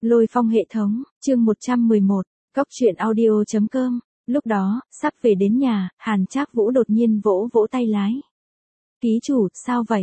Lôi phong hệ thống, chương 111, Cóc truyện audio.com. Lúc đó, sắp về đến nhà, Hàn Trác Vũ đột nhiên vỗ vỗ tay lái. Ký chủ, sao vậy?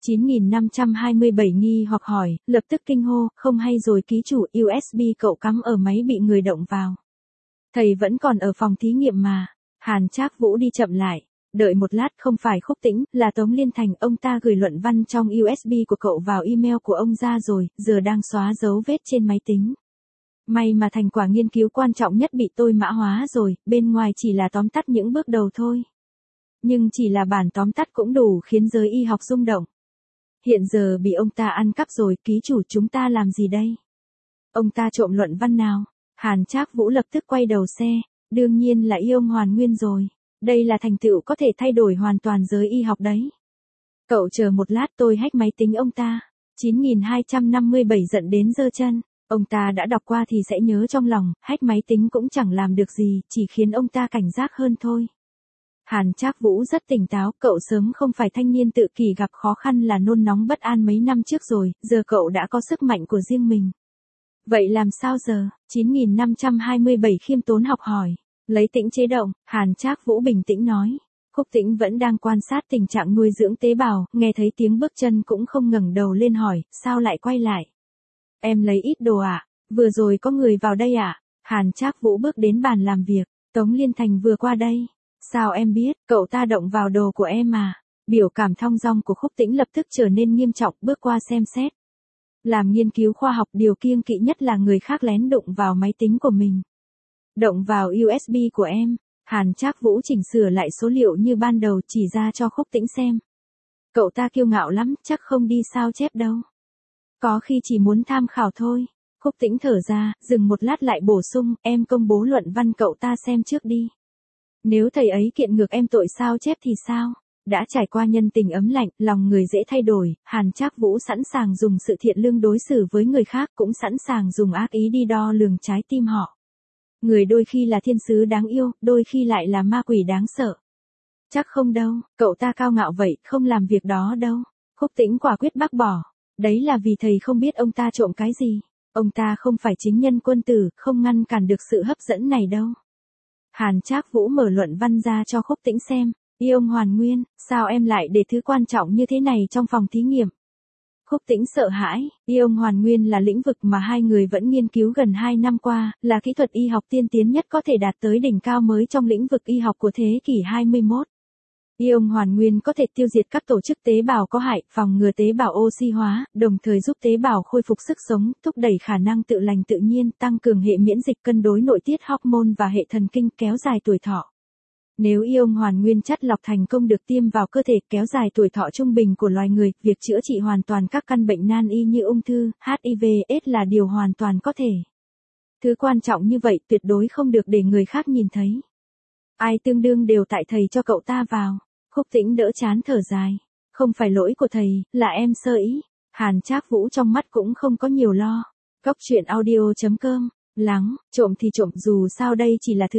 9527 nghi hoặc hỏi, lập tức kinh hô, không hay rồi ký chủ, USB cậu cắm ở máy bị người động vào. Thầy vẫn còn ở phòng thí nghiệm mà. Hàn Trác Vũ đi chậm lại. Đợi một lát, không phải Khúc Tĩnh, là Tống Liên Thành, ông ta gửi luận văn trong USB của cậu vào email của ông ra rồi, giờ đang xóa dấu vết trên máy tính. May mà thành quả nghiên cứu quan trọng nhất bị tôi mã hóa rồi, bên ngoài chỉ là tóm tắt những bước đầu thôi. Nhưng chỉ là bản tóm tắt cũng đủ khiến giới y học rung động. Hiện giờ bị ông ta ăn cắp rồi, ký chủ, chúng ta làm gì đây? Ông ta trộm luận văn nào? Hàn Trác Vũ lập tức quay đầu xe, đương nhiên là ion hoàn nguyên rồi. Đây là thành tựu có thể thay đổi hoàn toàn giới y học đấy. Cậu chờ một lát, tôi hack máy tính ông ta. 9257 giận đến giơ chân. Ông ta đã đọc qua thì sẽ nhớ trong lòng, hack máy tính cũng chẳng làm được gì, chỉ khiến ông ta cảnh giác hơn thôi. Hàn Trác Vũ rất tỉnh táo, cậu sớm không phải thanh niên tự kỷ gặp khó khăn là nôn nóng bất an mấy năm trước rồi, giờ cậu đã có sức mạnh của riêng mình. Vậy làm sao giờ? 9527 khiêm tốn học hỏi. Lấy tĩnh chế động, Hàn Trác Vũ bình tĩnh nói. Khúc Tĩnh vẫn đang quan sát tình trạng nuôi dưỡng tế bào, nghe thấy tiếng bước chân cũng không ngẩng đầu lên hỏi, sao lại quay lại? Em lấy ít đồ ạ, vừa rồi có người vào đây ạ. Hàn Trác Vũ bước đến bàn làm việc, Tống Liên Thành vừa qua đây. Sao em biết, cậu ta động vào đồ của em mà. Biểu cảm thong dong của Khúc Tĩnh lập tức trở nên nghiêm trọng, bước qua xem xét. Làm nghiên cứu khoa học, điều kiêng kỵ nhất là người khác lén đụng vào máy tính của mình. Động vào USB của em. Hàn Trác Vũ chỉnh sửa lại số liệu như ban đầu, chỉ ra cho Khúc Tĩnh xem. Cậu ta kiêu ngạo lắm, chắc không đi sao chép đâu. Có khi chỉ muốn tham khảo thôi. Khúc Tĩnh thở ra, dừng một lát lại bổ sung, em công bố luận văn cậu ta xem trước đi. Nếu thầy ấy kiện ngược em tội sao chép thì sao? Đã trải qua nhân tình ấm lạnh, lòng người dễ thay đổi, Hàn Trác Vũ sẵn sàng dùng sự thiện lương đối xử với người khác, cũng sẵn sàng dùng ác ý đi đo lường trái tim họ. Người đôi khi là thiên sứ đáng yêu, đôi khi lại là ma quỷ đáng sợ. Chắc không đâu, cậu ta cao ngạo vậy, không làm việc đó đâu. Khúc Tĩnh quả quyết bác bỏ. Đấy là vì thầy không biết ông ta trộm cái gì. Ông ta không phải chính nhân quân tử, không ngăn cản được sự hấp dẫn này đâu. Hàn Trác Vũ mở luận văn ra cho Khúc Tĩnh xem. Ion hoàn nguyên, sao em lại để thứ quan trọng như thế này trong phòng thí nghiệm? Khúc Tĩnh sợ hãi, ion hoàn nguyên là lĩnh vực mà hai người vẫn nghiên cứu gần 2 năm qua, là kỹ thuật y học tiên tiến nhất có thể đạt tới đỉnh cao mới trong lĩnh vực y học của thế kỷ 21. Ion hoàn nguyên có thể tiêu diệt các tổ chức tế bào có hại, phòng ngừa tế bào oxy hóa, đồng thời giúp tế bào khôi phục sức sống, thúc đẩy khả năng tự lành tự nhiên, tăng cường hệ miễn dịch, cân đối nội tiết hormone và hệ thần kinh, kéo dài tuổi thọ. Nếu ion hoàn nguyên chất lọc thành công được tiêm vào cơ thể, kéo dài tuổi thọ trung bình của loài người, việc chữa trị hoàn toàn các căn bệnh nan y như ung thư, HIV/AIDS là điều hoàn toàn có thể. Thứ quan trọng như vậy tuyệt đối không được để người khác nhìn thấy. Ai tương đương đều tại thầy cho cậu ta vào. Khúc Tĩnh đỡ chán thở dài. Không phải lỗi của thầy, là em sơ ý. Hàn Trác Vũ trong mắt cũng không có nhiều lo. Cóc truyện audio.com. Lắng, trộm thì trộm, dù sao đây chỉ là thứ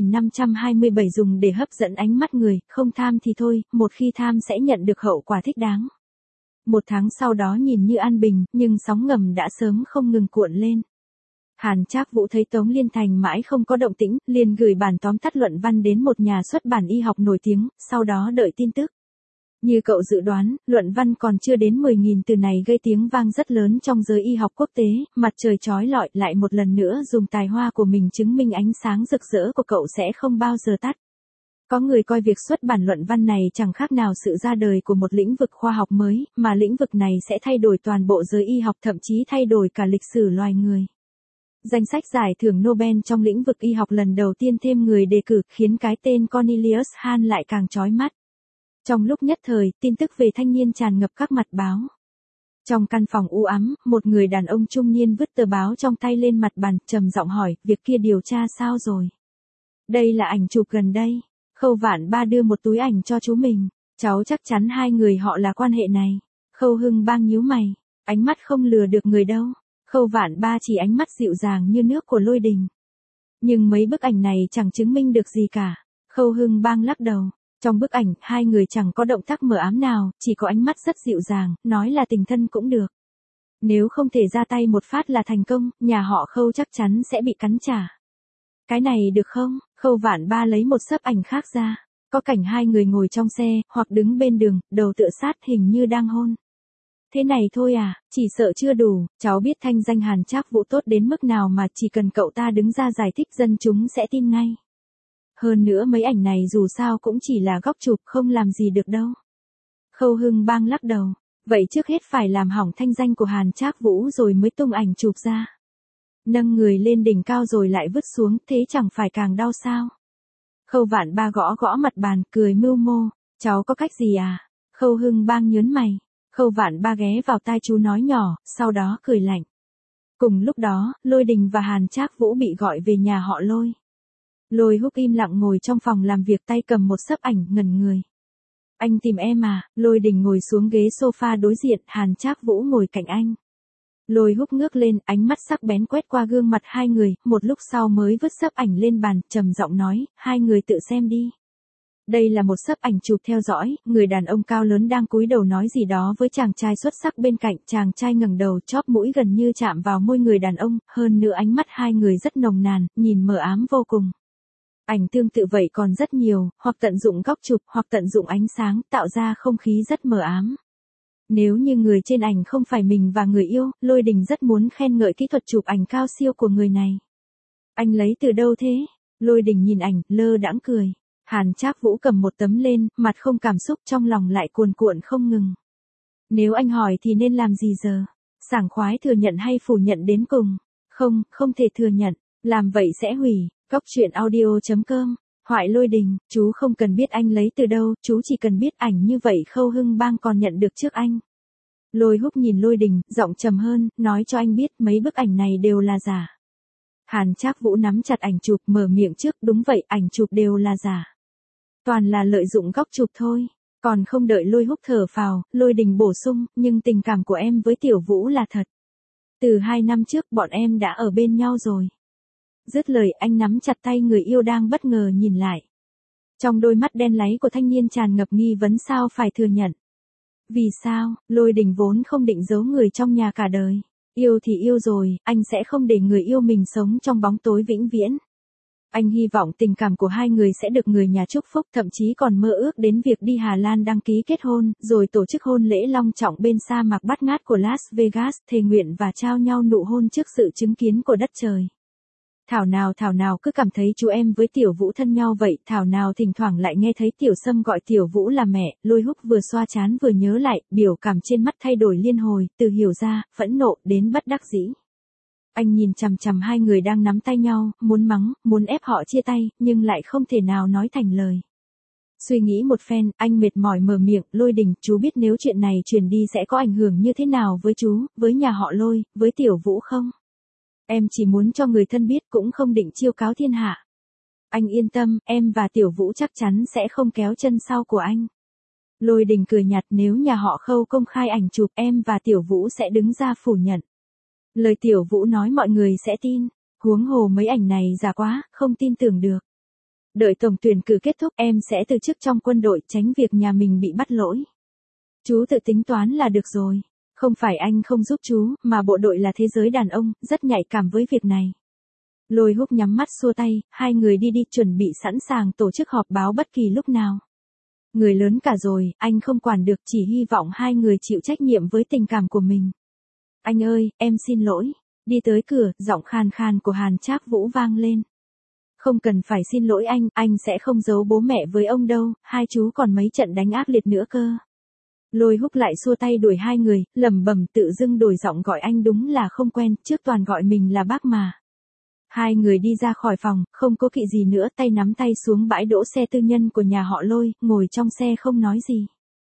9527 dùng để hấp dẫn ánh mắt người, không tham thì thôi, một khi tham sẽ nhận được hậu quả thích đáng. Một tháng sau đó nhìn như an bình, nhưng sóng ngầm đã sớm không ngừng cuộn lên. Hàn Trác Vũ thấy Tống Liên Thành mãi không có động tĩnh, liền gửi bản tóm tắt luận văn đến một nhà xuất bản y học nổi tiếng, sau đó đợi tin tức. Như cậu dự đoán, luận văn còn chưa đến 10.000 từ này gây tiếng vang rất lớn trong giới y học quốc tế, mặt trời chói lọi lại một lần nữa dùng tài hoa của mình chứng minh ánh sáng rực rỡ của cậu sẽ không bao giờ tắt. Có người coi việc xuất bản luận văn này chẳng khác nào sự ra đời của một lĩnh vực khoa học mới, mà lĩnh vực này sẽ thay đổi toàn bộ giới y học, thậm chí thay đổi cả lịch sử loài người. Danh sách giải thưởng Nobel trong lĩnh vực y học lần đầu tiên thêm người đề cử, khiến cái tên Cornelius Hahn lại càng chói mắt. Trong lúc nhất thời, tin tức về thanh niên tràn ngập các mặt báo. Trong căn phòng u ám, một người đàn ông trung niên vứt tờ báo trong tay lên mặt bàn, trầm giọng hỏi, việc kia điều tra sao rồi? Đây là ảnh chụp gần đây. Khâu Vạn Ba đưa một túi ảnh cho chú mình. Cháu chắc chắn hai người họ là quan hệ này. Khâu Hưng Bang nhíu mày. Ánh mắt không lừa được người đâu. Khâu Vạn Ba chỉ ánh mắt dịu dàng như nước của Lôi Đình. Nhưng mấy bức ảnh này chẳng chứng minh được gì cả. Khâu Hưng Bang lắc đầu. Trong bức ảnh, hai người chẳng có động tác mờ ám nào, chỉ có ánh mắt rất dịu dàng, nói là tình thân cũng được. Nếu không thể ra tay một phát là thành công, nhà họ Khâu chắc chắn sẽ bị cắn trả. Cái này được không? Khâu Vạn Ba lấy một xấp ảnh khác ra. Có cảnh hai người ngồi trong xe, hoặc đứng bên đường, đầu tựa sát hình như đang hôn. Thế này thôi à, chỉ sợ chưa đủ, cháu biết thanh danh Hàn Trác Vũ tốt đến mức nào mà chỉ cần cậu ta đứng ra giải thích dân chúng sẽ tin ngay. Hơn nữa mấy ảnh này dù sao cũng chỉ là góc chụp không làm gì được đâu. Khâu Hưng Bang lắc đầu, vậy trước hết phải làm hỏng thanh danh của Hàn Trác Vũ rồi mới tung ảnh chụp ra. Nâng người lên đỉnh cao rồi lại vứt xuống, thế chẳng phải càng đau sao? Khâu Vạn Ba gõ gõ mặt bàn, cười mưu mô, cháu có cách gì à? Khâu Hưng Bang nhớn mày. Khâu Vạn Ba ghé vào tai chú nói nhỏ, sau đó cười lạnh. Cùng lúc đó, Lôi Đình và Hàn Trác Vũ bị gọi về nhà họ Lôi. Lôi Húc im lặng ngồi trong phòng làm việc, tay cầm một xấp ảnh, ngẩn người. Anh tìm em à? Lôi Đình ngồi xuống ghế sofa đối diện, Hàn Trác Vũ ngồi cạnh anh. Lôi Húc ngước lên, ánh mắt sắc bén quét qua gương mặt hai người, một lúc sau mới vứt xấp ảnh lên bàn, trầm giọng nói, hai người tự xem đi. Đây là một xấp ảnh chụp theo dõi, người đàn ông cao lớn đang cúi đầu nói gì đó với chàng trai xuất sắc bên cạnh, chàng trai ngẩng đầu, chóp mũi gần như chạm vào môi người đàn ông, hơn nữa ánh mắt hai người rất nồng nàn, nhìn mờ ám vô cùng. Ảnh tương tự vậy còn rất nhiều, hoặc tận dụng góc chụp, hoặc tận dụng ánh sáng, tạo ra không khí rất mờ ám. Nếu như người trên ảnh không phải mình và người yêu, Lôi Đình rất muốn khen ngợi kỹ thuật chụp ảnh cao siêu của người này. Anh lấy từ đâu thế? Lôi Đình nhìn ảnh, lơ đãng cười. Hàn Trác Vũ cầm một tấm lên, mặt không cảm xúc, trong lòng lại cuồn cuộn không ngừng. Nếu anh hỏi thì nên làm gì giờ? Sảng khoái thừa nhận hay phủ nhận đến cùng? Không, không thể thừa nhận. Làm vậy sẽ hủy. Cóc truyện audio.com. Hoại Lôi Đình, chú không cần biết anh lấy từ đâu, chú chỉ cần biết ảnh như vậy Khâu Hưng Bang còn nhận được trước anh. Lôi Húc nhìn Lôi Đình, giọng trầm hơn, nói cho anh biết mấy bức ảnh này đều là giả. Hàn Trác Vũ nắm chặt ảnh chụp, mở miệng trước, đúng vậy, ảnh chụp đều là giả. Toàn là lợi dụng góc chụp thôi. Còn không đợi Lôi Húc thở phào, Lôi Đình bổ sung, nhưng tình cảm của em với Tiểu Vũ là thật. Từ 2 năm trước bọn em đã ở bên nhau rồi. Dứt lời anh nắm chặt tay người yêu đang bất ngờ nhìn lại. Trong đôi mắt đen láy của thanh niên tràn ngập nghi vấn, sao phải thừa nhận. Vì sao? Lôi Đình vốn không định giấu người trong nhà cả đời. Yêu thì yêu rồi, anh sẽ không để người yêu mình sống trong bóng tối vĩnh viễn. Anh hy vọng tình cảm của hai người sẽ được người nhà chúc phúc, thậm chí còn mơ ước đến việc đi Hà Lan đăng ký kết hôn, rồi tổ chức hôn lễ long trọng bên sa mạc bát ngát của Las Vegas, thề nguyện và trao nhau nụ hôn trước sự chứng kiến của đất trời. Thảo nào cứ cảm thấy chú em với Tiểu Vũ thân nhau vậy, thảo nào thỉnh thoảng lại nghe thấy Tiểu Sâm gọi Tiểu Vũ là mẹ. Lôi Húc vừa xoa trán vừa nhớ lại, biểu cảm trên mắt thay đổi liên hồi, từ hiểu ra, phẫn nộ, đến bất đắc dĩ. Anh nhìn chằm chằm hai người đang nắm tay nhau, muốn mắng, muốn ép họ chia tay, nhưng lại không thể nào nói thành lời. Suy nghĩ một phen, anh mệt mỏi mở miệng, Lôi Đình, chú biết nếu chuyện này truyền đi sẽ có ảnh hưởng như thế nào với chú, với nhà họ Lôi, với Tiểu Vũ không? Em chỉ muốn cho người thân biết, cũng không định chiêu cáo thiên hạ. Anh yên tâm, em và Tiểu Vũ chắc chắn sẽ không kéo chân sau của anh. Lôi Đình cười nhạt, nếu nhà họ Khâu công khai ảnh chụp, em và Tiểu Vũ sẽ đứng ra phủ nhận. Lời Tiểu Vũ nói mọi người sẽ tin, huống hồ mấy ảnh này giả quá, không tin tưởng được. Đợi tổng tuyển cử kết thúc em sẽ từ chức trong quân đội, tránh việc nhà mình bị bắt lỗi. Chú tự tính toán là được rồi. Không phải anh không giúp chú, mà bộ đội là thế giới đàn ông, rất nhạy cảm với việc này. Lôi Húc nhắm mắt xua tay, hai người đi chuẩn bị sẵn sàng tổ chức họp báo bất kỳ lúc nào. Người lớn cả rồi, anh không quản được, chỉ hy vọng hai người chịu trách nhiệm với tình cảm của mình. Anh ơi, em xin lỗi. Đi tới cửa, giọng khàn khàn của Hàn Trác Vũ vang lên. Không cần phải xin lỗi anh sẽ không giấu bố mẹ với ông đâu, hai chú còn mấy trận đánh ác liệt nữa cơ. Lôi Húc lại xua tay đuổi hai người, lẩm bẩm tự dưng đổi giọng gọi anh đúng là không quen, trước toàn gọi mình là bác mà. Hai người đi ra khỏi phòng, không cố kỵ gì nữa, tay nắm tay xuống bãi đỗ xe tư nhân của nhà họ Lôi, ngồi trong xe không nói gì.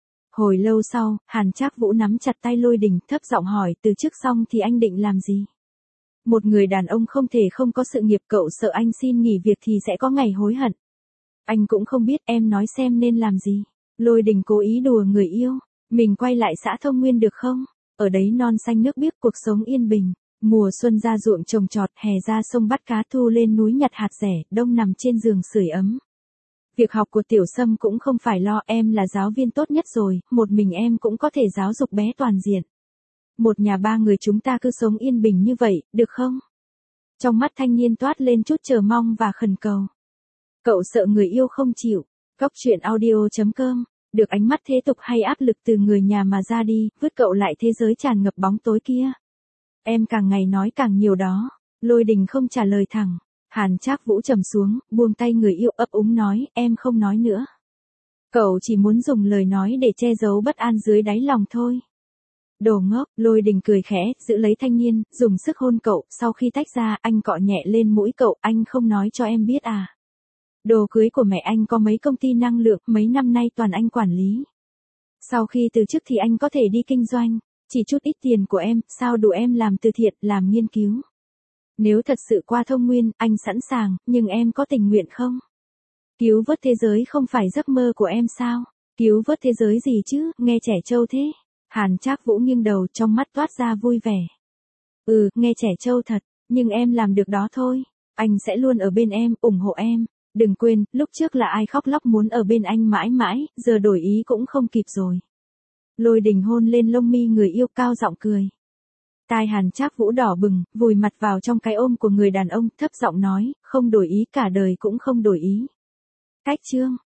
Hồi lâu sau, Hàn Trác Vũ nắm chặt tay Lôi Đình, thấp giọng hỏi, từ chức xong thì anh định làm gì? Một người đàn ông không thể không có sự nghiệp, cậu sợ anh xin nghỉ việc thì sẽ có ngày hối hận. Anh cũng không biết, em nói xem nên làm gì. Lôi Đình cố ý đùa người yêu, mình quay lại xã Thông Nguyên được không? Ở đấy non xanh nước biếc, cuộc sống yên bình. Mùa xuân ra ruộng trồng trọt, hè ra sông bắt cá, thu lên núi nhặt hạt rẻ, đông nằm trên giường sưởi ấm. Việc học của Tiểu Sâm cũng không phải lo, em là giáo viên tốt nhất rồi, một mình em cũng có thể giáo dục bé toàn diện. Một nhà ba người chúng ta cứ sống yên bình như vậy, được không? Trong mắt thanh niên toát lên chút chờ mong và khẩn cầu. Cậu sợ người yêu không chịu. Cóc truyện audio.com, được ánh mắt thế tục hay áp lực từ người nhà mà ra đi, vứt cậu lại thế giới tràn ngập bóng tối kia. Em càng ngày nói càng nhiều đó. Lôi Đình không trả lời thẳng. Hàn Trác Vũ trầm xuống, buông tay người yêu ấp úng nói, em không nói nữa. Cậu chỉ muốn dùng lời nói để che giấu bất an dưới đáy lòng thôi. Đồ ngốc, Lôi Đình cười khẽ, giữ lấy thanh niên, dùng sức hôn cậu, sau khi tách ra, anh cọ nhẹ lên mũi cậu, anh không nói cho em biết à. Đồ cưới của mẹ anh có mấy công ty năng lượng, mấy năm nay toàn anh quản lý. Sau khi từ chức thì anh có thể đi kinh doanh, chỉ chút ít tiền của em, sao đủ em làm từ thiện, làm nghiên cứu. Nếu thật sự qua thông nguyên, anh sẵn sàng, nhưng em có tình nguyện không? Cứu vớt thế giới không phải giấc mơ của em sao? Cứu vớt thế giới gì chứ, nghe trẻ trâu thế. Hàn Trác Vũ nghiêng đầu, trong mắt toát ra vui vẻ. Nghe trẻ trâu thật, nhưng em làm được đó thôi. Anh sẽ luôn ở bên em, ủng hộ em. Đừng quên, lúc trước là ai khóc lóc muốn ở bên anh mãi mãi, giờ đổi ý cũng không kịp rồi. Lôi Đình hôn lên lông mi người yêu, cao giọng cười. Tai Hàn Trác Vũ đỏ bừng, vùi mặt vào trong cái ôm của người đàn ông, thấp giọng nói, không đổi ý, cả đời cũng không đổi ý. Cách chương